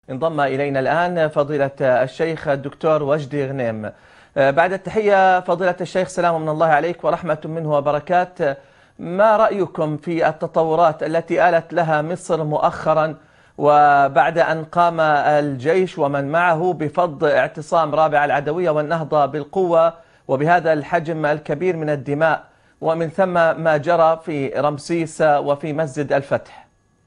انضم إلينا الآن فضيلة الشيخ الدكتور وجدي غنيم. بعد التحية فضيلة الشيخ، سلام من الله عليك ورحمة منه وبركات. ما رأيكم في التطورات التي آلت لها مصر مؤخرا، وبعد أن قام الجيش ومن معه بفض اعتصام رابعة العدوية والنهضة بالقوة وبهذا الحجم الكبير من الدماء، ومن ثم ما جرى في رمسيس وفي مسجد الفتح؟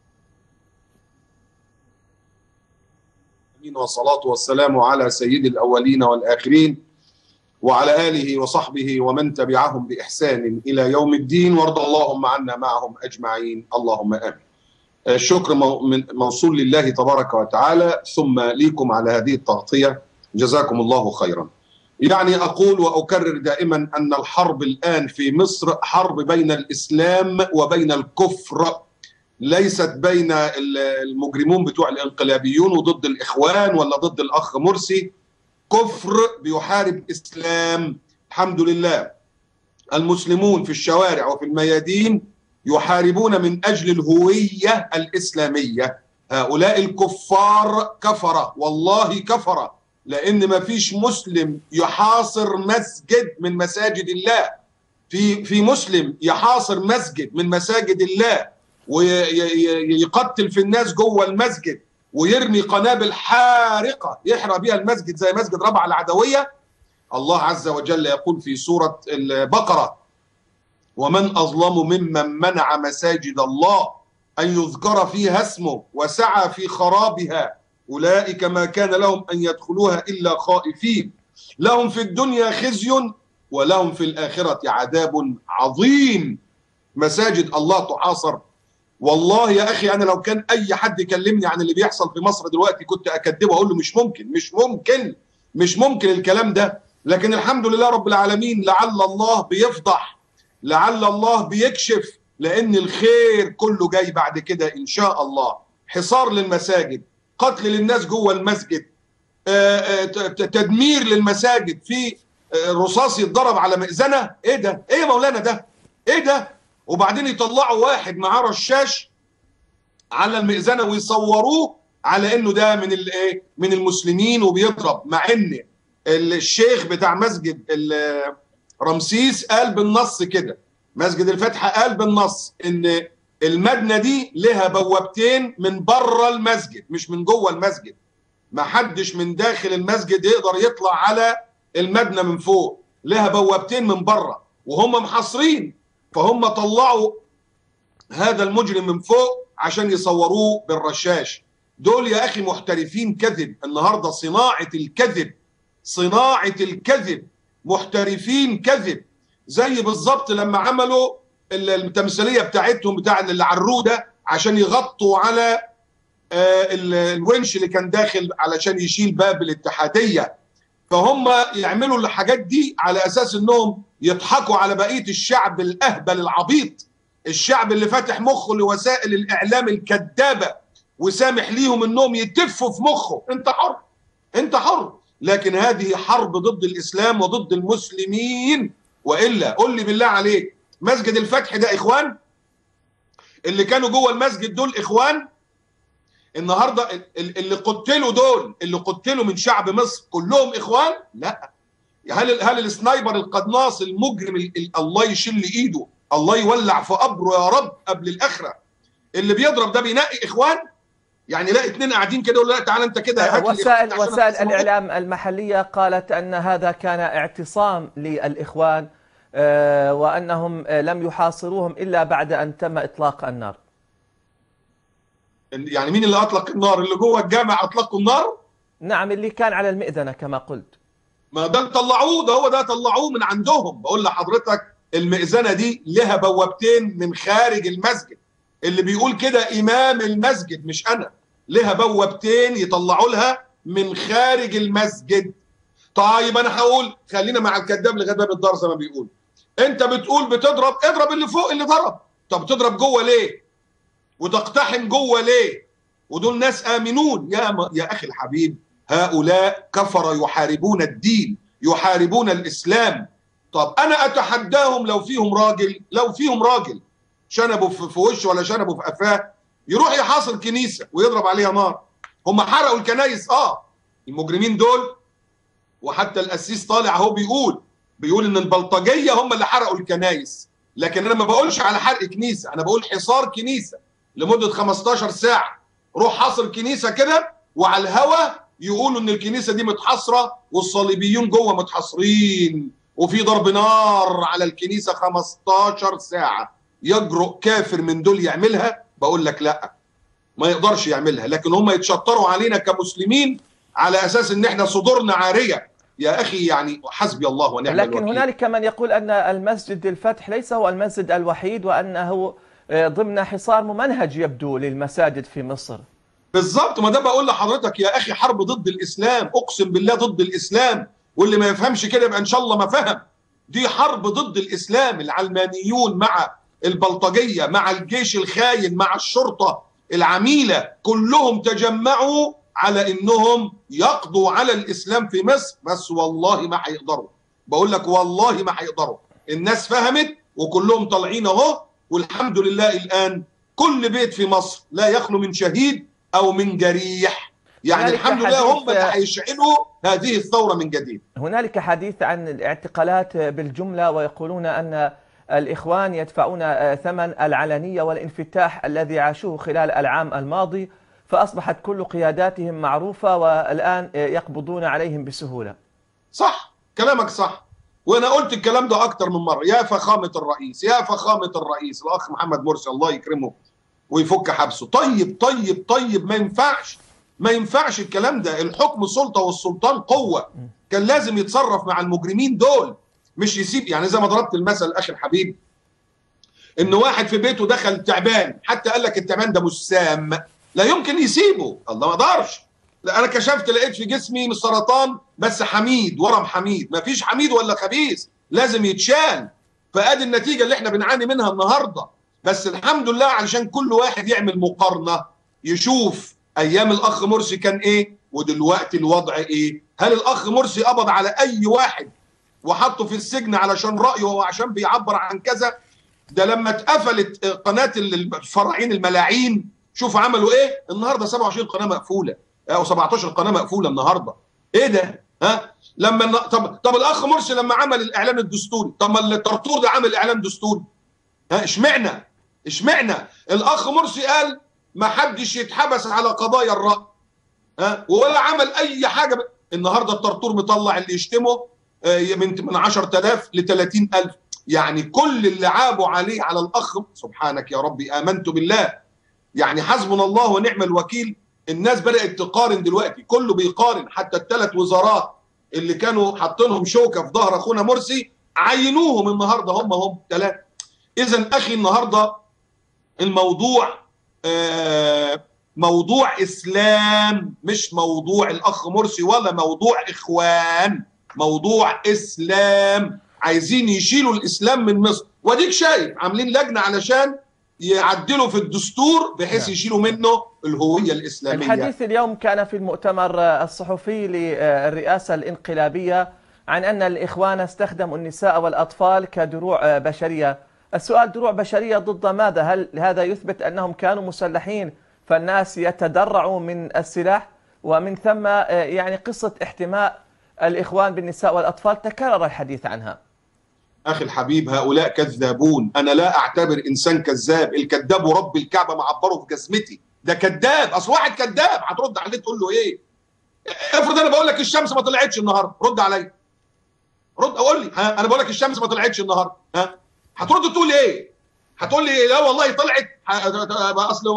والصلاة والسلام على سيد الأولين والآخرين وعلى آله وصحبه ومن تبعهم بإحسان إلى يوم الدين، وارض اللهم عنا معهم أجمعين، اللهم آمين. الشكر موصول لله تبارك وتعالى، ثم ليكم على هذه التغطية، جزاكم الله خيرا. يعني أقول وأكرر دائما أن الحرب الآن في مصر حرب بين الإسلام وبين الكفر، ليست بين المجرمون بتوع الانقلابيون وضد الإخوان ولا ضد الأخ مرسي. كفر بيحارب إسلام. الحمد لله المسلمون في الشوارع وفي الميادين يحاربون من أجل الهوية الإسلامية. هؤلاء الكفار كفرة، والله كفرة، لأن ما فيش مسلم يحاصر مسجد من مساجد الله. في مسلم يحاصر مسجد من مساجد الله ويقتل في الناس جوه المسجد ويرمي قنابل حارقة يحرق بها المسجد زي مسجد رابعة العدوية؟ الله عز وجل يقول في سورة البقرة: ومن أظلم ممن منع مساجد الله أن يذكر فيها اسمه وسعى في خرابها أولئك ما كان لهم أن يدخلوها إلا خائفين لهم في الدنيا خزي ولهم في الآخرة عذاب عظيم. مساجد الله تحاصر. والله يا أخي أنا لو كان أي حد يكلمني عن اللي بيحصل في مصر دلوقتي كنت أكذبه وأقول له مش ممكن مش ممكن مش ممكن الكلام ده. لكن الحمد لله رب العالمين، لعل الله بيفضح، لعل الله بيكشف، لأن الخير كله جاي بعد كده إن شاء الله. حصار للمساجد، قتل للناس جوه المسجد، تدمير للمساجد، في رصاص يتضرب على مئذنة. إيه ده؟ إيه يا مولانا ده؟ إيه ده؟ وبعدين يطلعوا واحد معاه رشاش على المئذنه ويصوروه على انه ده من المسلمين وبيضرب، مع ان الشيخ بتاع مسجد رمسيس قال بالنص كده، مسجد الفتح قال بالنص ان المبنى دي لها بوابتين من بره المسجد مش من جوه المسجد. ما حدش من داخل المسجد يقدر يطلع على المبنى من فوق، لها بوابتين من بره وهم محاصرين. فهم طلعوا هذا المجرم من فوق عشان يصوروه بالرشاش. دول يا أخي محترفين كذب. النهاردة صناعة الكذب، صناعة الكذب، محترفين كذب. زي بالظبط لما عملوا التمثيلية بتاعتهم بتاع العرودة عشان يغطوا على الونش اللي كان داخل علشان يشيل باب الاتحادية. فهم يعملوا الحاجات دي على أساس أنهم يضحكوا على بقية الشعب الأهبل العبيط، الشعب اللي فاتح مخه لوسائل الإعلام الكذابة وسامح ليهم أنهم يتفوا في مخه. أنت حر، أنت حر. لكن هذه حرب ضد الإسلام وضد المسلمين. وإلا قل لي بالله عليك، مسجد الفتح ده إخوان؟ اللي كانوا جوه المسجد دول إخوان؟ النهارده اللي قتلوا دول، اللي قتلوا من شعب مصر كلهم إخوان؟ لا. هل السنايبر القناص المجرم الله يشل ايده، الله يولع في قبره يا رب قبل الاخره، اللي بيضرب ده بينقي اخوان؟ يعني لا اتنين قاعدين كده يقول لا تعالى انت كده. وسائل الاعلام المحليه قالت ان هذا كان اعتصام للاخوان، وانهم لم يحاصروهم الا بعد ان تم اطلاق النار. يعني مين اللي اطلق النار؟ اللي جوه الجامع اطلقوا النار؟ نعم، اللي كان على المئذنه كما قلت. ما ده طلعوه، ده هو ده طلعوه من عندهم. بقول لحضرتك المئذنه دي لها بوابتين من خارج المسجد، اللي بيقول كده امام المسجد مش انا. لها بوابتين يطلعوا لها من خارج المسجد. طيب انا هقول خلينا مع الكذاب لغايه باب الدار زي ما بيقول. انت بتقول بتضرب، اضرب اللي فوق اللي ضرب. طب تضرب جوه ليه؟ وتقتحم جوه ليه؟ ودول ناس امنون يا اخي الحبيب. هؤلاء كفر يحاربون الدين، يحاربون الإسلام. طب أنا أتحداهم لو فيهم راجل، لو فيهم راجل شنبه في وشه ولا شنبه في قفاه، يروح يحاصر كنيسة ويضرب عليها نار. هم حرقوا الكنايس المجرمين دول، وحتى القسيس طالع اهو بيقول ان البلطجيه هم اللي حرقوا الكنايس. لكن انا ما بقولش على حرق كنيسه، انا بقول حصار كنيسه لمده 15 ساعه. روح حاصر كنيسه كده وعلى الهوا يقولوا ان الكنيسه دي متحاصره والصليبيون جوه متحاصرين وفي ضرب نار على الكنيسه 15 ساعه. يجرؤ كافر من دول يعملها؟ بقول لك لا، ما يقدرش يعملها. لكن هم يتشطروا علينا كمسلمين على اساس ان احنا صدورنا عاريه. يا اخي يعني حسبي الله ونعم الوكيل. لكن هنالك من يقول ان المسجد الفتح ليس هو المسجد الوحيد، وانه ضمن حصار ممنهج يبدو للمساجد في مصر. بالظبط، ما ده بقول لحضرتك يا اخي، حرب ضد الاسلام، اقسم بالله ضد الاسلام. واللي ما يفهمش كده يبقى ان شاء الله ما فهم. دي حرب ضد الاسلام، العلمانيون مع البلطجيه مع الجيش الخاين مع الشرطه العميله، كلهم تجمعوا على انهم يقضوا على الاسلام في مصر. بس والله ما هيقدروا، بقول لك والله ما هيقدروا. الناس فهمت وكلهم طالعين اهو، والحمد لله الان كل بيت في مصر لا يخلو من شهيد او من جريح. يعني الحمد لله هم اللي هيشعلوا هذه الثوره من جديد. هنالك حديث عن الاعتقالات بالجمله، ويقولون ان الاخوان يدفعون ثمن العلنيه والانفتاح الذي عاشوه خلال العام الماضي، فاصبحت كل قياداتهم معروفه والان يقبضون عليهم بسهوله. صح، كلامك صح، وانا قلت الكلام ده اكتر من مره. يا فخامه الرئيس، يا فخامه الرئيس الاخ محمد مرسي الله يكرمه ويفك حبسه. طيب طيب طيب، ما ينفعش الكلام ده. الحكم سلطه والسلطان قوه. كان لازم يتصرف مع المجرمين دول، مش يسيب. يعني زي ما ضربت المثل اخي الحبيب، ان واحد في بيته دخل تعبان، حتى قال لك التعبان ده مش سام، لا يمكن يسيبه. الله ما قدرش. لا، انا كشفت لقيت في جسمي مش سرطان بس حميد، ورم حميد. ما فيش حميد ولا خبيث، لازم يتشال. فادي النتيجه اللي احنا بنعاني منها النهارده. بس الحمد لله علشان كل واحد يعمل مقارنه، يشوف ايام الاخ مرسي كان ايه ودلوقتي الوضع ايه. هل الاخ مرسي قبض على اي واحد وحطه في السجن علشان رايه وعشان بيعبر عن كذا؟ ده لما اتقفلت قناه الفراعين الملاعين، شوف عملوا ايه النهارده. 27 قناه مقفوله او 17 قناه مقفوله النهارده. ايه ده؟ لما طب الاخ مرسي لما عمل الاعلان الدستوري، طب ما الطرطور ده عمل اعلان دستوري. اشمعنى الاخ مرسي قال ما حدش يتحبس على قضايا الرأي، ولا عمل اي حاجه. النهارده الطرطور مطلع اللي يشتمه من 10,000 ل 30,000. يعني كل اللي عابوا عليه على الاخ، سبحانك يا ربي امنت بالله. يعني حسبنا الله ونعم الوكيل. الناس بدات تقارن دلوقتي، كله بيقارن. حتى الثلاث وزارات اللي كانوا حاطينهم شوكه في ظهر اخونا مرسي عينوهم النهارده هم ثلاثه. اذا اخي النهارده الموضوع موضوع اسلام، مش موضوع الاخ مرسي ولا موضوع اخوان، موضوع اسلام. عايزين يشيلوا الاسلام من مصر، واديك شايف عاملين لجنه علشان يعدلوا في الدستور بحيث يشيلوا منه الهويه الاسلاميه. الحديث اليوم كان في المؤتمر الصحفي للرئاسه الانقلابيه عن ان الاخوان استخدموا النساء والاطفال كدروع بشريه. السؤال، دروع بشريه ضد ماذا؟ هل هذا يثبت انهم كانوا مسلحين فالناس يتدرعوا من السلاح؟ ومن ثم يعني قصه احتماء الاخوان بالنساء والاطفال تكرر الحديث عنها. اخي الحبيب، هؤلاء كذابون. انا لا اعتبر انسان كذاب. الكذاب ورب الكعبه معبره في جسمتي، ده كذاب. اصل واحد كذاب هترد عليه تقول له ايه؟ افرض انا بقول لك الشمس ما طلعتش النهارده، رد عليا، رد قول لي. انا بقول لك الشمس ما طلعتش النهارده، هترد تقول ايه؟ هتقول لي لا والله طلعت، اصل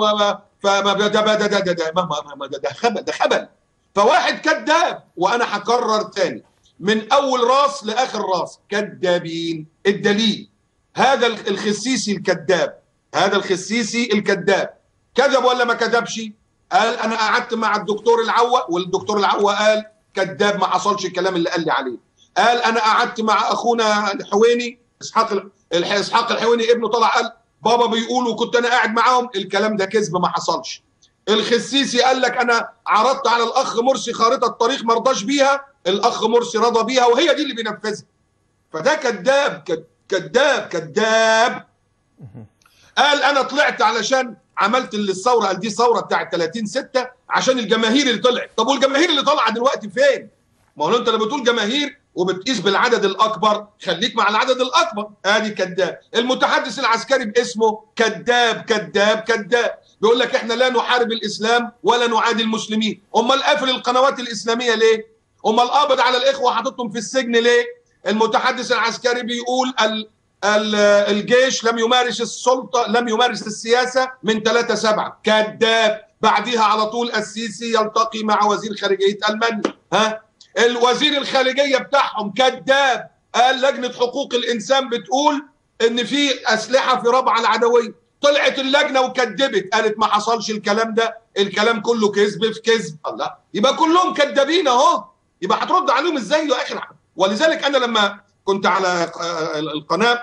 ده خبل. فواحد كذاب، وانا هكرر تاني من اول راس لاخر راس، كذابين. الدليل هذا الخسيسي الكذاب، هذا الخسيسي الكذاب كذب ولا ما كذبش؟ قال انا قعدت مع الدكتور العوا، والدكتور العوا قال كذاب، ما حصلش الكلام اللي قال لي عليه. قال انا قعدت مع اخونا الحويني اسحاق الحويني، ابنه طلع قال بابا بيقولوا كنت انا قاعد معاهم، الكلام ده كذب ما حصلش. الخسيسي قال لك انا عرضت على الاخ مرسي خارطه طريق ما رضاش بيها، الاخ مرسي رضى بيها وهي دي اللي بينفذها. فده كذاب كذاب كذاب. قال انا طلعت علشان عملت الثوره، قال دي ثوره بتاعت 30/6 عشان الجماهير اللي طلعت. طب والجماهير اللي طالعه دلوقتي فين؟ ما هو انت لما بتقول جماهير وبتقيس بالعدد الاكبر، خليك مع العدد الاكبر. ادي كذاب. المتحدث العسكري باسمه كذاب كذاب كذاب، بيقول لك احنا لا نحارب الاسلام ولا نعادي المسلمين. امال قافل القنوات الاسلاميه ليه؟ امال قابض على الاخوه وحاططهم في السجن ليه؟ المتحدث العسكري بيقول الجيش لم يمارس السلطه، لم يمارس السياسه من 3/7. كذاب. بعديها على طول السيسي يلتقي مع وزير خارجيه المانيا. الوزير الخارجيه بتاعهم كذاب، قال لجنه حقوق الانسان بتقول ان في اسلحه في ربعه العدويه. طلعت اللجنه وكذبت، قالت ما حصلش الكلام ده، الكلام كله كذب في كذب. الله، يبقى كلهم كذابين اهو. يبقى هترد عليهم ازاي يا اخي؟ ولذلك انا لما كنت على القناه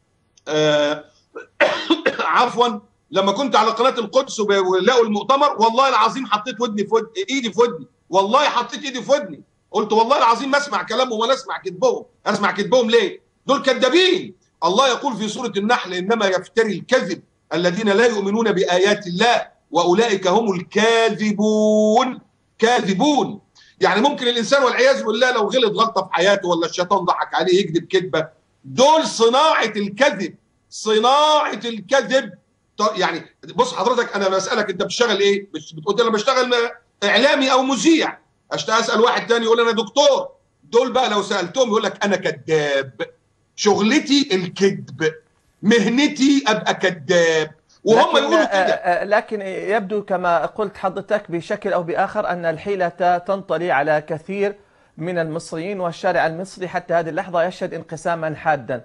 عفوا، لما كنت على قناه القدس ولقوا المؤتمر، والله العظيم حطيت ودني في ايدي في ودني، والله حطيت ايدي في ودني، قلت والله العظيم ما اسمع كلامهم ولا اسمع كذبهم. اسمع كذبهم ليه؟ دول كذابين. الله يقول في سوره النحل: انما يفتري الكذب الذين لا يؤمنون بايات الله واولئك هم الكاذبون. كاذبون يعني ممكن الانسان والعياذ بالله لو غلط غلطه في حياته ولا الشيطان ضحك عليه يكذب كذبه، دول صناعه الكذب، صناعه الكذب. يعني بص حضرتك، انا بسالك انت بتشتغل ايه؟ بتقول انا بشتغل اعلامي او مذيع. اسال واحد تاني يقول انا دكتور. دول بقى لو سالتهم يقول لك انا كذاب، شغلتي الكذب، مهنتي ابقى كذاب، وهم يقولوا كده. لكن يبدو كما قلت حضرتك بشكل او باخر ان الحيلة تنطلي على كثير من المصريين، والشارع المصري حتى هذه اللحظة يشهد انقساما حادا.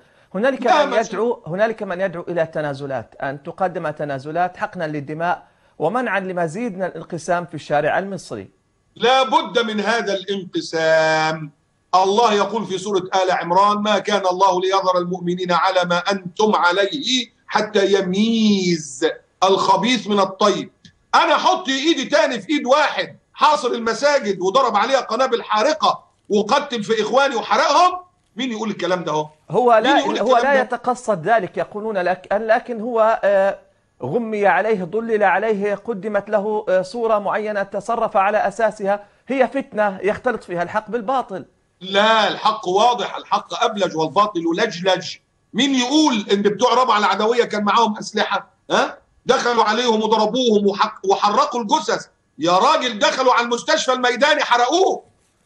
هنالك من يدعو إلى تنازلات، أن تقدم تنازلات حقنا للدماء ومنعا لمزيد من الانقسام في الشارع المصري. لا بد من هذا الانقسام. الله يقول في سورة آل عمران: ما كان الله ليظهر المؤمنين على ما أنتم عليه حتى يميز الخبيث من الطيب. أنا أحط إيدي تاني في إيد واحد حاصر المساجد وضرب عليها قنابل حارقة وقتل في إخواني وحرقهم؟ مين يقول الكلام ده؟ هو لا يتقصد ذلك، يقولون لكن هو غمي عليه، ضلل عليه، قدمت له صورة معينة تصرف على أساسها. هي فتنة يختلط فيها الحق بالباطل. لا، الحق واضح، الحق أبلج والباطل لجلج. مين يقول إن بتوع ربع العدوية كان معاهم أسلحة؟ دخلوا عليهم وضربوهم وحرقوا الجثث. يا راجل دخلوا على المستشفى الميداني حرقوه.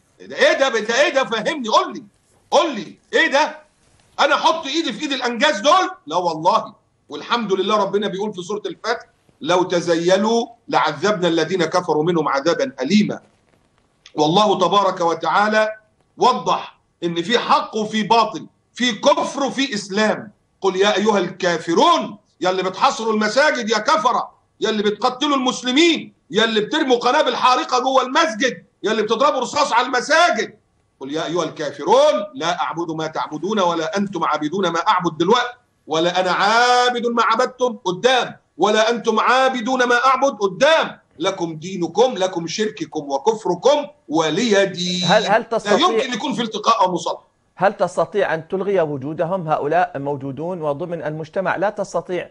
ايه ده فهمني، قول لي ايه ده؟ انا احط ايدي في ايد الانجاز دول؟ لا والله. والحمد لله ربنا بيقول في سورة الفتح: لو تزيلوا لعذبنا الذين كفروا منهم عذابا أليما. والله تبارك وتعالى وضح ان في حق وفي باطل، في كفر وفي اسلام. قل يا ايها الكافرون، يا اللي بتحصروا المساجد يا كفره، يا اللي بتقتلوا المسلمين، يا اللي بترموا قنابل حارقه جوه المسجد، يا اللي بتضربوا رصاص على المساجد. قل يا ايها الكافرون لا اعبد ما تعبدون ولا انتم عابدون ما اعبد دلوقتي، ولا انا عابد ما عبدتم قدام، ولا انتم عابدون ما اعبد قدام. لكم دينكم، لكم شرككم وكفركم ولي دين. هل تستطيع، لا يمكن يكون في التقاء او مصالحه. هل تستطيع أن تلغي وجودهم؟ هؤلاء موجودون وضمن المجتمع، لا تستطيع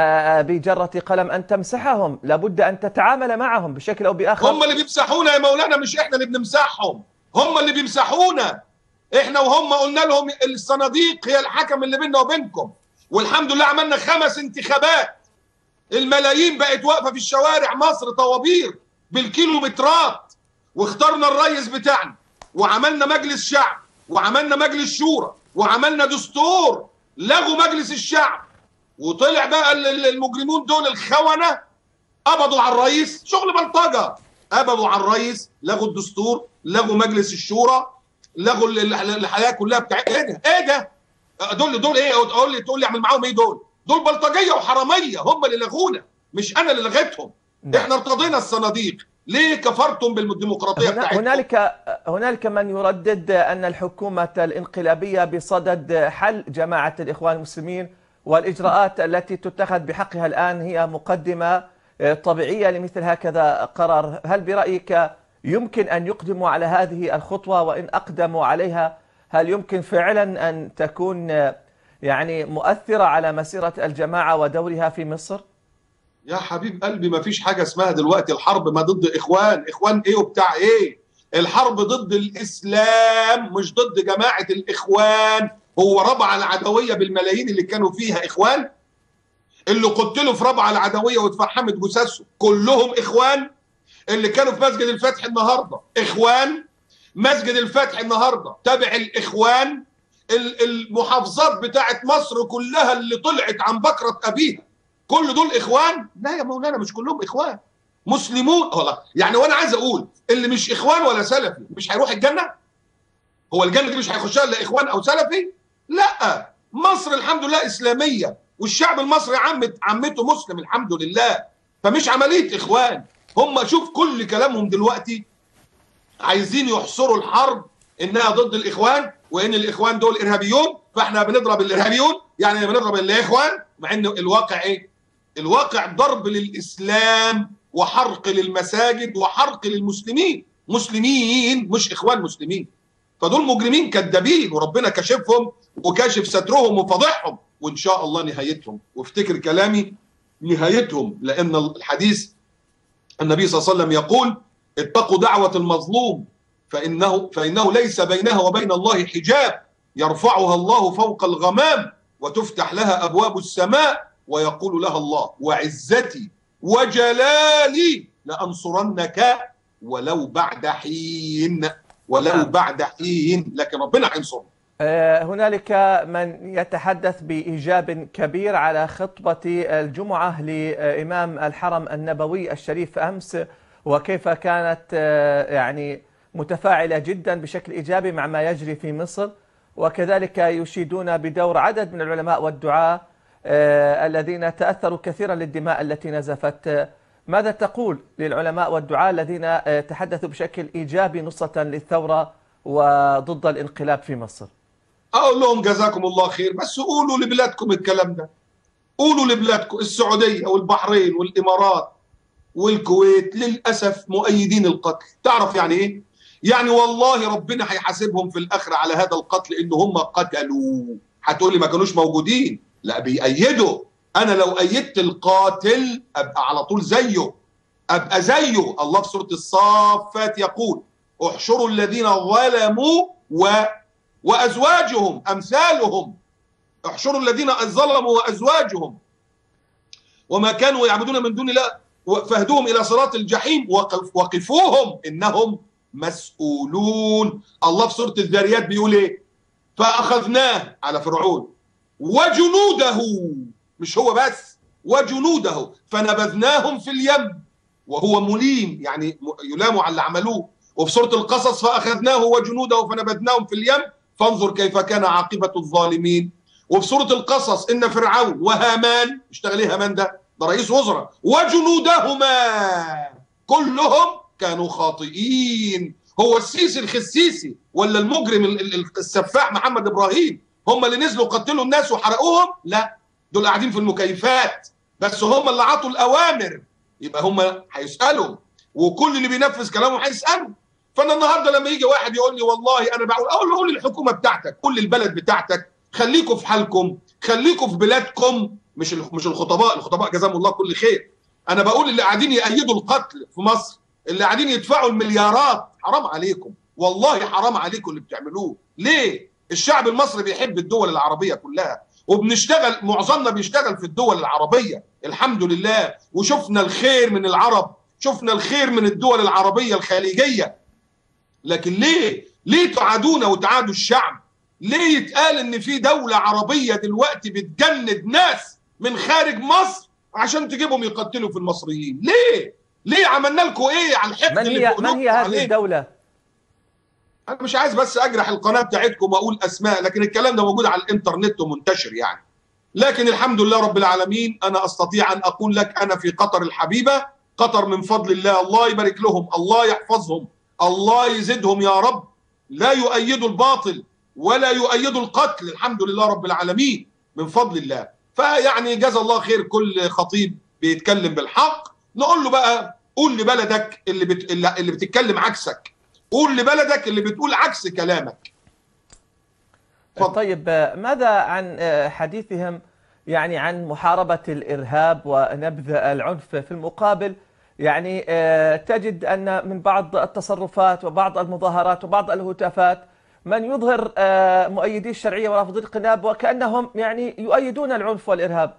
بجرة قلم أن تمسحهم، لابد أن تتعامل معهم بشكل أو بآخر. هم اللي بيمسحونا يا مولانا، مش إحنا اللي بنمسحهم، هم اللي بيمسحونا. إحنا وهم قلنا لهم الصناديق هي الحكم اللي بيننا وبينكم، والحمد لله عملنا 5 انتخابات، الملايين بقت واقفة في الشوارع مصر طوابير بالكيلومترات، واخترنا الرئيس بتاعنا، وعملنا مجلس شعب، وعملنا مجلس شورى، وعملنا دستور. لغوا مجلس الشعب، وطلع بقى المجرمون دول الخونة قبضوا على الرئيس، شغل بلطجة. قبضوا على الرئيس، لغوا الدستور، لغوا مجلس الشورى، لغوا الحياة كلها بتاعتنا. ايه ده؟ دول ايه؟ تقول لي اعمل معاهم ايه؟ دول بلطجية وحرامية، هم اللي لغونا، مش انا اللي لغيتهم. احنا ارتضينا الصناديق. ليه كفرتم بالديمقراطية بتاعتكم؟ هنالك من يردد أن الحكومة الانقلابية بصدد حل جماعة الإخوان المسلمين، والإجراءات التي تتخذ بحقها الآن هي مقدمة طبيعية لمثل هكذا قرار. هل برأيك يمكن أن يقدموا على هذه الخطوة؟ وإن أقدموا عليها هل يمكن فعلا أن تكون يعني مؤثرة على مسيرة الجماعة ودورها في مصر؟ يا حبيب قلبي ما فيش حاجة اسمها دلوقتي الحرب ما ضد إخوان. إخوان إيه وبتاع إيه؟ الحرب ضد الإسلام مش ضد جماعة الإخوان. هو ربع العدوية بالملايين اللي كانوا فيها إخوان؟ اللي قتلوا في ربع العدوية واتفحمت جثثهم كلهم إخوان؟ اللي كانوا في مسجد الفتح النهاردة إخوان؟ مسجد الفتح النهاردة تابع الإخوان؟ المحافظات بتاعت مصر كلها اللي طلعت عن بكرة أبيها كل دول إخوان؟ لا يا مولانا مش كلهم إخوان، مسلمون والله. يعني وأنا عايز أقول اللي مش إخوان ولا سلفي مش هيروح الجنة؟ هو الجنة دي مش هيخشها إلا إخوان أو سلفي؟ لا، مصر الحمد لله إسلامية والشعب المصري عمته مسلم الحمد لله، فمش عملية إخوان. هم شوف كل كلامهم دلوقتي عايزين يحصروا الحرب انها ضد الاخوان وان الاخوان دول ارهابيون، فاحنا بنضرب الارهابيون يعني بنضرب الاخوان، مع ان الواقع ايه؟ الواقع ضرب للاسلام وحرق للمساجد وحرق للمسلمين، مسلمين مش اخوان مسلمين. فدول مجرمين كذابين وربنا كشفهم وكاشف سترهم وفضحهم، وان شاء الله نهايتهم، وافتكر كلامي نهايتهم، لان الحديث النبي صلى الله عليه وسلم يقول اتقوا دعوة المظلوم فإنه ليس بينها وبين الله حجاب يرفعها الله فوق الغمام وتفتح لها أبواب السماء ويقول لها الله وعزتي وجلالي لأنصرنك ولو بعد حين، ولو بعد حين، لكن ربنا هينصرنا. هنالك من يتحدث بإيجاب كبير على خطبة الجمعة لإمام الحرم النبوي الشريف أمس، وكيف كانت يعني متفاعلة جدا بشكل إيجابي مع ما يجري في مصر، وكذلك يشيدون بدور عدد من العلماء والدعاة الذين تأثروا كثيرا للدماء التي نزفت. ماذا تقول للعلماء والدعاة الذين تحدثوا بشكل إيجابي نصرة للثورة وضد الانقلاب في مصر؟ أقول لهم جزاكم الله خير، بس قولوا لبلادكم الكلام ده، قولوا لبلادكم السعودية والبحرين والإمارات والكويت للأسف مؤيدين القتل. تعرف يعني إيه؟ يعني والله ربنا هيحاسبهم في الآخرة على هذا القتل إن هم قتلوا. هتقولي ما كانوش موجودين؟ لا بيأيدوا. أنا لو أيدت القاتل أبقى على طول زيه، أبقى زيه. الله في سورة الصافات يقول احشروا الذين ظلموا وأزواجهم أمثالهم، احشروا الذين ظلموا وأزواجهم وما كانوا يعبدون من دون الله فاهدوهم إلى صراط الجحيم وقفوهم إنهم مسؤولون. الله في سورة الذاريات بيقول إيه؟ فأخذناه على فرعون وجنوده، مش هو بس، وجنوده فنبذناهم في اليم وهو مليم، يعني يلام على اللي عملوه. وفي سورة القصص فأخذناه وجنوده فنبذناهم في اليم فانظر كيف كان عاقبة الظالمين. وفي سورة القصص إن فرعون وهامان، اشتغل ايه هامان ده رئيس وزراء، وجنودهما كلهم كانوا خاطئين. هو السيسي الخسيسي ولا المجرم السفاح محمد إبراهيم هم اللي نزلوا قتلوا الناس وحرقوهم؟ لا، دول قاعدين في المكيفات، بس هم اللي عطوا الأوامر، يبقى هم هيسألوا، وكل اللي بينفذ كلامه هيسألوا. فأنا النهارده لما يجي واحد يقول لي والله أنا بقول للحكومة بتاعتك، قول للبلد بتاعتك خليكم في حالكم، خليكم في بلادكم، مش الخطباء جزاهم الله كل خير. انا بقول اللي قاعدين يأيدوا القتل في مصر، اللي قاعدين يدفعوا المليارات، حرام عليكم والله، حرام عليكم اللي بتعملوه. ليه؟ الشعب المصري بيحب الدول العربية كلها، وبنشتغل، معظمنا بيشتغل في الدول العربية الحمد لله، وشفنا الخير من العرب، شفنا الخير من الدول العربية الخليجية. لكن ليه تعادونا وتعادوا الشعب؟ ليه يتقال ان في دولة عربية دلوقتي بتجند ناس من خارج مصر عشان تجيبهم يقتلوا في المصريين؟ ليه عملنا لكم ايه على الحقد اللي في قلوبكم؟ من هي هذه الدولة؟ انا مش عايز بس اجرح القناة بتاعتكم واقول اسماء، لكن الكلام ده موجود على الانترنت ومنتشر يعني. لكن الحمد لله رب العالمين، انا استطيع ان اقول لك انا في قطر الحبيبة، قطر من فضل الله، الله يبارك لهم، الله يحفظهم، الله يزيدهم يا رب، لا يؤيدوا الباطل ولا يؤيدوا القتل، الحمد لله رب العالمين من فضل الله. فيعني جزا الله خير كل خطيب بيتكلم بالحق، نقول له بقى قول لبلدك اللي بتتكلم عكسك، قول لبلدك اللي بتقول عكس كلامك. طيب ماذا عن حديثهم يعني عن محاربة الإرهاب ونبذ العنف في المقابل، يعني تجد أن من بعض التصرفات وبعض المظاهرات وبعض الهتافات من يظهر مؤيدي الشرعية ورافضي الانقلاب وكأنهم يعني يؤيدون العنف والإرهاب.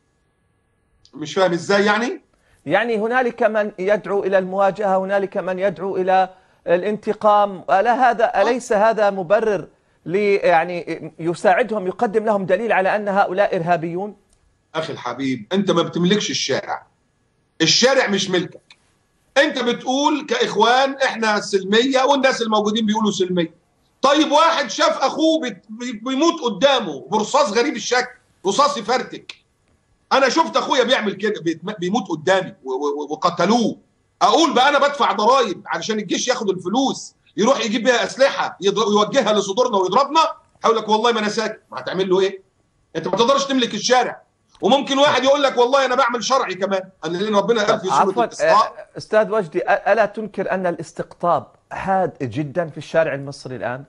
مش فاهم ازاي يعني؟ يعني هنالك من يدعو إلى المواجهة، هنالك من يدعو إلى الانتقام. أليس هذا مبرر يعني يساعدهم، يقدم لهم دليل على أن هؤلاء إرهابيون؟ أخي الحبيب، أنت ما بتملكش الشارع، الشارع مش ملكك. أنت بتقول كإخوان إحنا سلمية والناس الموجودين بيقولوا سلمية. طيب واحد شاف أخوه بيموت قدامه برصاص غريب الشكل، رصاص يفرتك. أنا شفت أخويا بيعمل كده، بيموت قدامي وقتلوه. أقول بقى أنا بدفع ضرائب علشان الجيش ياخد الفلوس يروح يجيب بيها أسلحة يوجهها لصدورنا ويضربنا؟ هقول لك والله ما أنا ساكت. ما هتعمل له إيه؟ أنت ما تقدرش تملك الشارع. وممكن واحد يقول لك والله أنا بعمل شرعي كمان، لأن ربنا قال في سورة الإسراء. أستاذ وجدي، ألا تنكر أن الاستقطاب حاد جدا في الشارع المصري الآن؟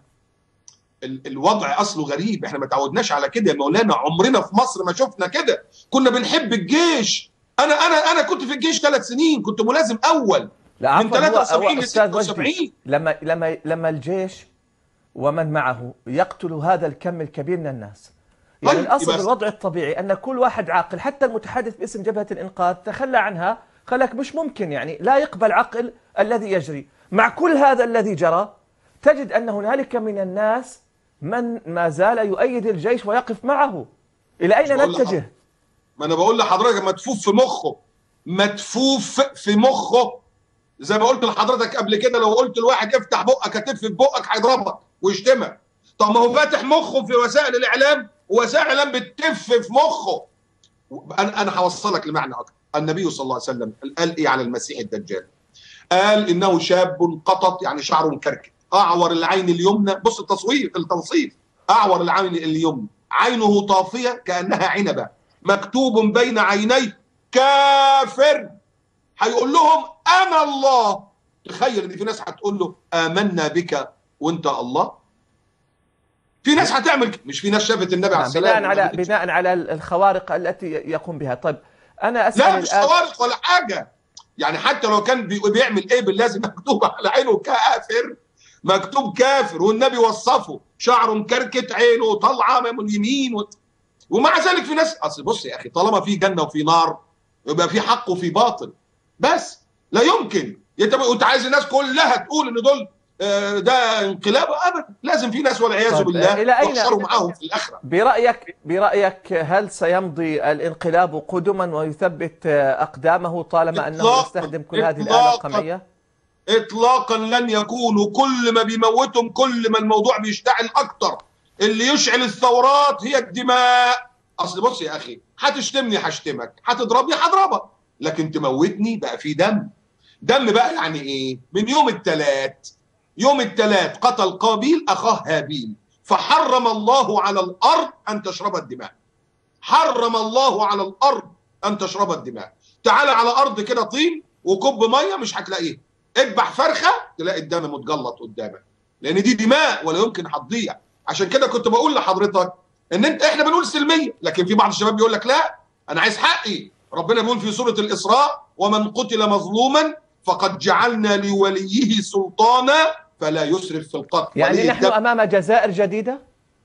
الوضع اصله غريب، احنا ما تعودناش على كده يا مولانا. عمرنا في مصر ما شفنا كده. كنا بنحب الجيش. انا كنت في الجيش 3 سنين، كنت ملازم اول من 73 ل 76. لما الجيش ومن معه يقتل هذا الكم الكبير من الناس، يعني الاصل الوضع الطبيعي ان كل واحد عاقل، حتى المتحدث باسم جبهة الانقاذ تخلى عنها، قال لك مش ممكن، يعني لا يقبل عقل الذي يجري. مع كل هذا الذي جرى تجد ان هنالك من الناس من ما زال يؤيد الجيش ويقف معه. إلى أين نتجه؟ ما أنا بقول لحضرتك مدفوف في مخه، مدفوف في مخه. زي ما قلت لحضرتك قبل كده، لو قلت لواحد افتح بقك هتف في بقك هيضربك ويشتمك. طب ما هو فاتح مخه في وسائل الإعلام، ووسائل الإعلام بتتف في مخه. أنا هوصلك لمعنى أكتر. النبي صلى الله عليه وسلم قال إيه على المسيح الدجال؟ قال إنه شاب قطط، يعني شعره مكركب، أعور العين اليمنى. بص التوصيف: أعور العين اليمنى، عينه طافية كأنها عنبة، مكتوب بين عينيه كافر. هيقول لهم أنا الله. تخيل إن في ناس هتقول له آمنا بك وأنت الله. في ناس هتعمل، مش في ناس شافت النبي عليه السلام بناء على الخوارق التي يقوم بها. طيب أنا أسأل، لا مش خوارق ولا حاجة. يعني حتى لو كان بيعمل إيه باللازم مكتوب على عينه كافر، مكتوب كافر، والنبي وصفه شعره مكركت، عينه طالعه من اليمين ومع ذلك في ناس. اصل بص يا اخي، طالما في جنه وفي نار يبقى في حق وفي باطل، بس لا يمكن انت عايز الناس كلها تقول ان دول ده انقلاب. ابدا، لازم في ناس والعياذ بالله يحشروا معاهم في الاخره. برأيك هل سيمضي الانقلاب قدما ويثبت اقدامه طالما انه يستخدم كل هذه الآلة القمعية؟ اطلاقا لن يكونوا. كل ما بيموتهم كل ما الموضوع بيشتعل اكتر. اللي يشعل الثورات هي الدماء. اصل بص يا اخي، هتشتمني هشتمك، هتضربني هضربك، لكن تموتني بقى في دم. دم بقى يعني ايه؟ من يوم الثلاث قتل قابيل اخاه هابيل، فحرم الله على الارض ان تشرب الدماء. حرم الله على الارض ان تشرب الدماء. تعال على ارض كده طين وكب ميه مش هتلاقيه. اذبح فرخه تلاقي الدم متجلط قدامك، لان دي دماء ولا يمكن هتضيع. عشان كده كنت بقول لحضرتك ان احنا بنقول سلميه، لكن في بعض الشباب بيقول لك لا انا عايز حقي. ربنا بيقول في سوره الاسراء: ومن قتل مظلوما فقد جعلنا لوليه سلطانا فلا يسرف في القتل. يعني نحن امام جزائر جديده؟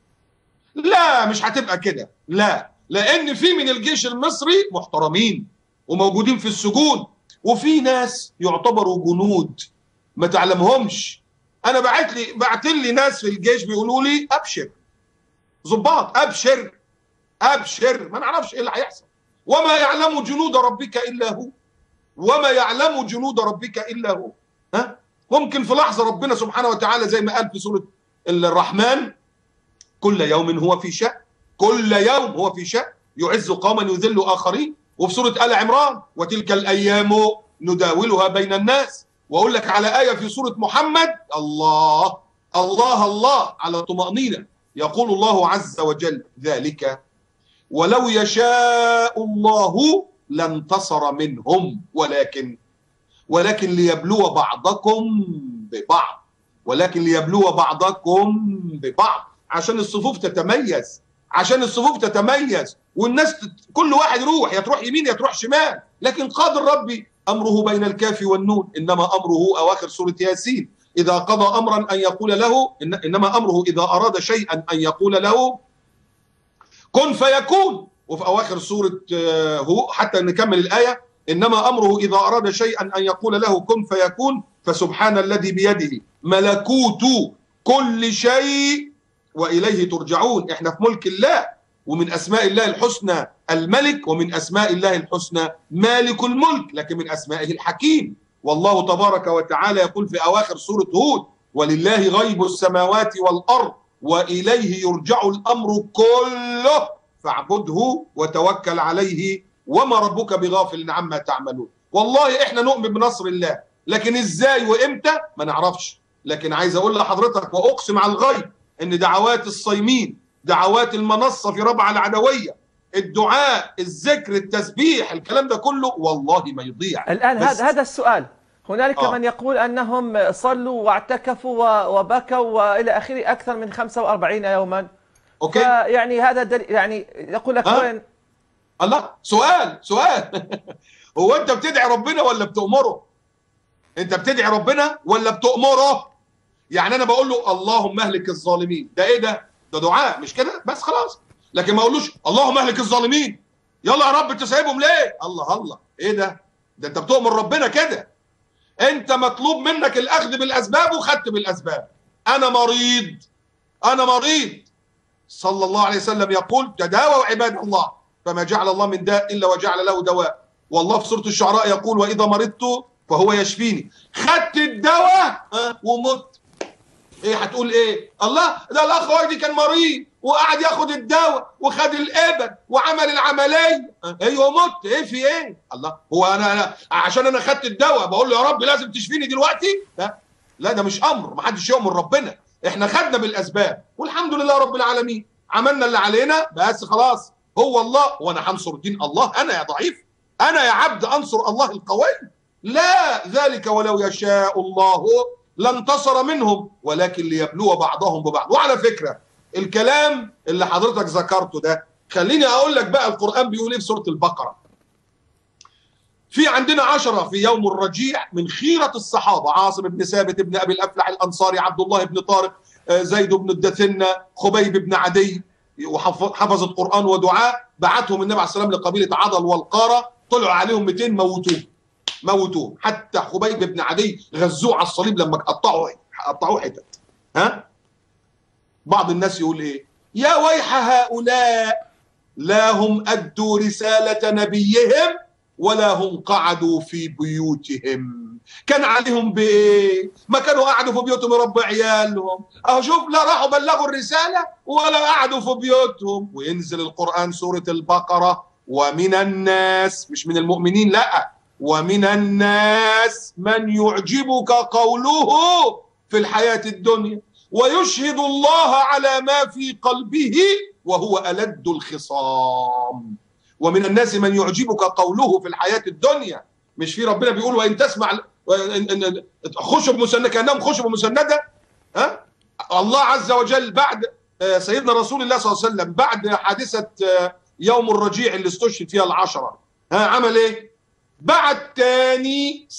لا مش هتبقى كده، لا، لان في من الجيش المصري محترمين وموجودين في السجون، وفي ناس يعتبروا جنود ما تعلمهمش. انا بعت لي ناس في الجيش بيقولوا لي ابشر، ضباط، ابشر ما نعرفش ايه اللي هيحصل. وما يعلم جنود ربك الا هو، وما يعلم جنود ربك الا هو. ممكن في لحظه ربنا سبحانه وتعالى زي ما قال في سوره الرحمن: كل يوم هو في شأن، كل يوم هو في شأن، يعز قوما يذل اخرين. وفي سوره آل عمران: وتلك الايام نداولها بين الناس. واقول لك على آية في سورة محمد: الله الله الله على الطمأنينة. يقول الله عز وجل: ذلك ولو يشاء الله لانتصر منهم ولكن ليبلو بعضكم ببعض، ولكن ليبلو بعضكم ببعض، عشان الصفوف تتميز. عشان الصفوف تتميز والناس كل واحد يروح، يا تروح يمين يا تروح شمال. لكن قادر ربي امره بين الكاف والنون، انما امره اواخر سوره ياسين اذا قضى امرا ان يقول له، انما امره اذا اراد شيئا ان يقول له كن فيكون. وفي اواخر سوره هو حتى نكمل الايه، انما امره اذا اراد شيئا ان يقول له كن فيكون، فسبحان الذي بيده ملكوت كل شيء واليه ترجعون. احنا في ملك الله، ومن اسماء الله الحسنى الملك، ومن اسماء الله الحسنى مالك الملك، لكن من اسمائه الحكيم. والله تبارك وتعالى يقول في اواخر سوره هود ولله غيب السماوات والارض واليه يرجع الامر كله فاعبده وتوكل عليه وما ربك بغافل عما تعملون. والله احنا نؤمن بنصر الله، لكن ازاي وامتى ما نعرفش. لكن عايز اقول لحضرتك واقسم على الغيب ان دعوات الصايمين، دعوات المنصه في ربع العدويه، الدعاء، الذكر، التسبيح، الكلام ده كله والله ما يضيع. الان هذا السؤال، هنالك من يقول انهم صلوا واعتكفوا وبكوا والى اخره اكثر من 45 يوما. اوكي، يعني هذا يعني يقول لك وين؟ الله، سؤال هو انت بتدعي ربنا ولا بتأمره؟ انت بتدعي ربنا ولا بتأمره؟ يعني انا بقول له اللهم اهلك الظالمين، ده ايه ده دعاء مش كده بس خلاص. لكن ما اقولوش اللهم اهلك الظالمين، يلا يا رب تسيبهم ليه؟ الله ايه ده انت بتؤمر ربنا كده. انت مطلوب منك الاخذ بالاسباب وخدت بالاسباب. انا مريض صلى الله عليه وسلم يقول تداووا عباد الله فما جعل الله من داء الا وجعل له دواء. والله في سوره الشعراء يقول واذا مرضت فهو يشفيني. خدت الدواء ومت، ايه هتقول ايه؟ الله ده الاخ وجدي كان مريض وقعد ياخد الدواء وخد الابر وعمل العمليه، ايوه مت، ايه في ايه؟ الله، هو انا عشان انا خدت الدواء بقول له يا رب لازم تشفيني دلوقتي؟ لا ده مش امر، ما حدش يؤمر ربنا. احنا خدنا بالاسباب والحمد لله رب العالمين، عملنا اللي علينا بس خلاص. هو الله، وانا هنصر دين الله؟ انا يا ضعيف، انا يا عبد انصر الله القوي؟ لا، ذلك ولو يشاء الله لانتصر منهم ولكن ليبلو بعضهم ببعض. وعلى فكره الكلام اللي حضرتك ذكرته ده، خليني اقول لك بقى القرآن بيقول ايه في سورة البقرة. في عندنا 10 في يوم الرجيع من خيرة الصحابة: عاصم بن ثابت بن ابي الافلح الانصاري، عبد الله بن طارق، زيد بن الدثنة، خبيب بن عدي، وحفظ القرآن ودعاء. بعتهم النبي عليه الصلاة والسلام لقبيلة عضل والقارة، طلعوا عليهم 200 موتوه. حتى خبيب بن عدي غزوه على الصليب لما قطعوه حتت. بعض الناس يقول ايه؟ يا ويح هؤلاء لا هم ادوا رسالة نبيهم ولا هم قعدوا في بيوتهم. كان عليهم بايه؟ ما كانوا قعدوا في بيوتهم يربوا عيالهم. اهو شوف، لا راحوا بلغوا الرسالة ولا قعدوا في بيوتهم. وينزل القرآن سورة البقرة: ومن الناس، مش من المؤمنين، لا، ومن الناس من يعجبك قوله في الحياة الدنيا ويشهد الله على ما في قلبه وهو ألد الخصام. ومن الناس من يعجبك قوله في الحياة الدنيا، مش في ربنا بيقول وإن تسمع خشب مسندة كأنهم خشب مسندة. الله عز وجل بعد سيدنا رسول الله صلى الله عليه وسلم بعد حادثة يوم الرجيع اللي استشهد فيها ال10، عمل ايه؟ بعد تاني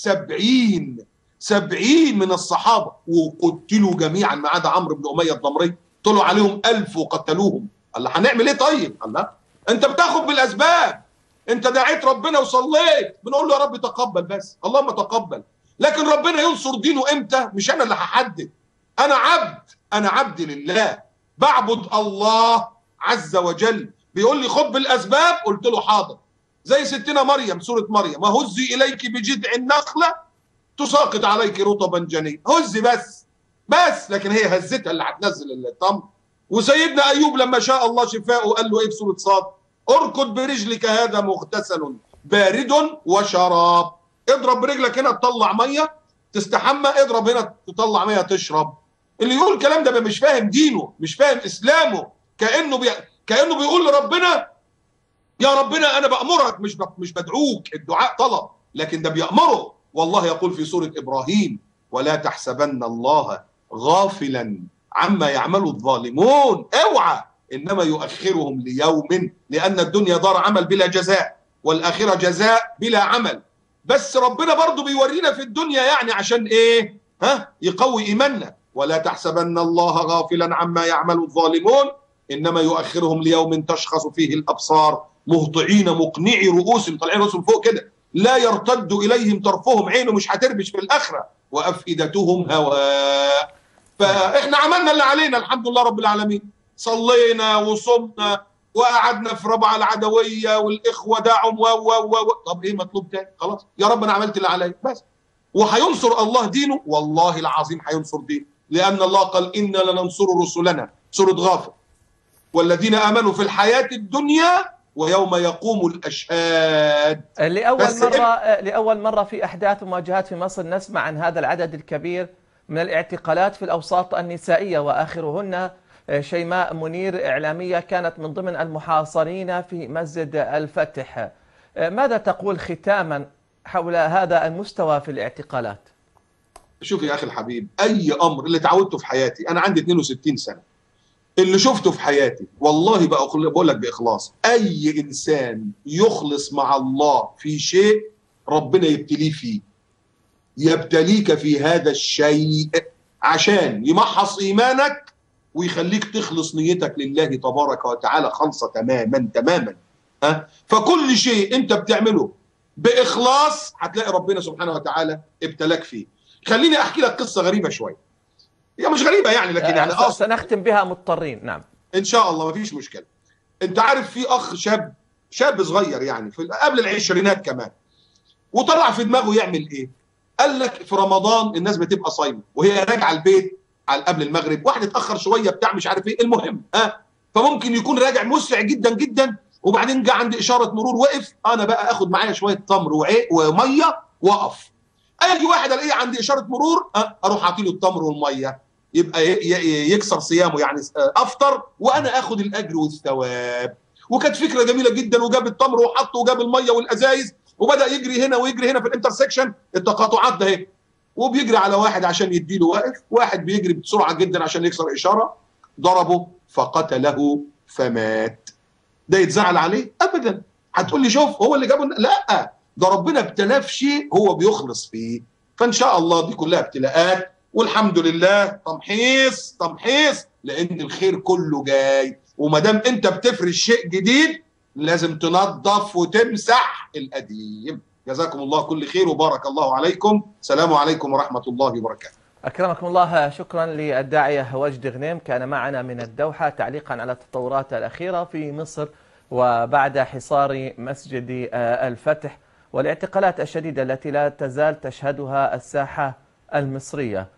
70 من الصحابة وقتلوا جميعا ما عدا عمرو بن أمية الضمري. طلعوا عليهم 1000 وقتلوهم. الله، هنعمل ايه طيب؟ الله، انت بتاخد بالاسباب، انت دعيت ربنا وصليت، بنقول له يا رب تقبل بس، اللهم تقبل. لكن ربنا ينصر دينه امتى؟ مش انا اللي هحدد. انا عبد لله، بعبد الله عز وجل. بيقول لي خد بالاسباب، قلت له حاضر. زي ستنا مريم، سورة مريم: وهزي اليك بجذع النخلة تساقط عليك رطبا جنيا. هزي بس، لكن هي هزتها اللي هتنزل التمر. وسيدنا ايوب لما شاء الله شفاءه قال له ايه في سورة صاد؟ اركض برجلك هذا مغتسل بارد وشراب. اضرب برجلك هنا تطلع ميه تستحمى، اضرب هنا تطلع ميه تشرب. اللي يقول الكلام ده مش فاهم دينه، مش فاهم اسلامه، كانه بيقول لربنا يا ربنا انا بامرك مش بدعوك. الدعاء طلب، لكن ده بيامره. والله يقول في سورة ابراهيم: ولا تحسبن الله غافلا عما يعمل الظالمون. اوعى إنما يؤخرهم ليوم، لأن الدنيا دار عمل بلا جزاء والآخرة جزاء بلا عمل. بس ربنا برضو بيورينا في الدنيا يعني عشان إيه؟ يقوي إيماننا. ولا تحسبن الله غافلا عما يعمل الظالمون إنما يؤخرهم ليوم تشخص فيه الأبصار مهطعين مقنعي رؤوسهم، طالعين رؤوسهم فوق كده، لا يرتد إليهم طرفهم، عينه مش هتربش في الآخرة، وأفئدتهم هواء. فإحنا عملنا اللي علينا الحمد لله رب العالمين، صلينا وصمنا وقعدنا في ربع العدوية والإخوة دعم طب إيه مطلوب تاني؟ خلاص يا رب أنا عملت اللي عليا بس. وهينصر الله دينه، والله العظيم هينصر دينه، لأن الله قال إنا لننصر رسلنا، سورة غافر، والذين آمنوا في الحياة الدنيا ويوم يقوم الأشهاد. لأول مرة في أحداث ومواجهات في مصر نسمع عن هذا العدد الكبير من الاعتقالات في الأوساط النسائية، وآخرهن شيماء منير، إعلامية كانت من ضمن المحاصرين في مسجد الفتح. ماذا تقول ختاما حول هذا المستوى في الاعتقالات؟ شوف يا أخي الحبيب، أي أمر اللي تعودته في حياتي، أنا عندي 62 سنة، اللي شفته في حياتي والله بقول لك بإخلاص، أي إنسان يخلص مع الله في شيء ربنا يبتليه فيه، يبتليك في هذا الشيء عشان يمحص إيمانك ويخليك تخلص نيتك لله تبارك وتعالى خالصة تماما. فكل شيء أنت بتعمله بإخلاص هتلاقي ربنا سبحانه وتعالى ابتلاك فيه. خليني أحكي لك قصة غريبة شوية، هي مش غريبة يعني لكن يعني سنختم بها مضطرين. نعم إن شاء الله مفيش مشكلة. أنت عارف في أخ شاب صغير يعني قبل العشرينات كمان، وطلع في دماغه يعمل إيه؟ قال لك في رمضان الناس بتبقى صايمة وهي راجعة البيت على قبل المغرب، واحد اتأخر شوية بتاع مش عارف إيه، المهم فممكن يكون راجع مسرع جدا جدا، وبعدين جه عند إشارة مرور وقف، أنا بقى آخد معايا شوية تمر ومية وأقف. أجي واحد ألاقيه عند إشارة مرور أروح أعطيله التمر والمية، يبقى يكسر صيامه يعني أفطر وأنا آخد الأجر والثواب. وكانت فكرة جميلة جدا، وجاب التمر وحطه وجاب المية والأزايز وبدأ يجري هنا ويجري هنا في الانترسكشن، التقاطعات ده اهي، وبيجري على واحد عشان يديله واقف، واحد بيجري بسرعة جدا عشان يكسر إشارة، ضربه فقتله فمات. ده يتزعل عليه؟ أبدا. هتقول لي شوف هو اللي جابه، لا، ده ربنا ابتلاه في شيء هو بيخلص فيه. فإن شاء الله دي كلها ابتلاءات، والحمد لله تمحيص لأن الخير كله جاي. وما دام أنت بتفرش شيء جديد لازم تنظف وتمسح القديم. جزاكم الله كل خير وبارك الله عليكم. السلام عليكم ورحمة الله وبركاته. أكرمكم الله. شكرا للداعية وجد غنيم، كان معنا من الدوحة تعليقا على التطورات الأخيرة في مصر وبعد حصار مسجد الفتح والاعتقالات الشديدة التي لا تزال تشهدها الساحة المصرية.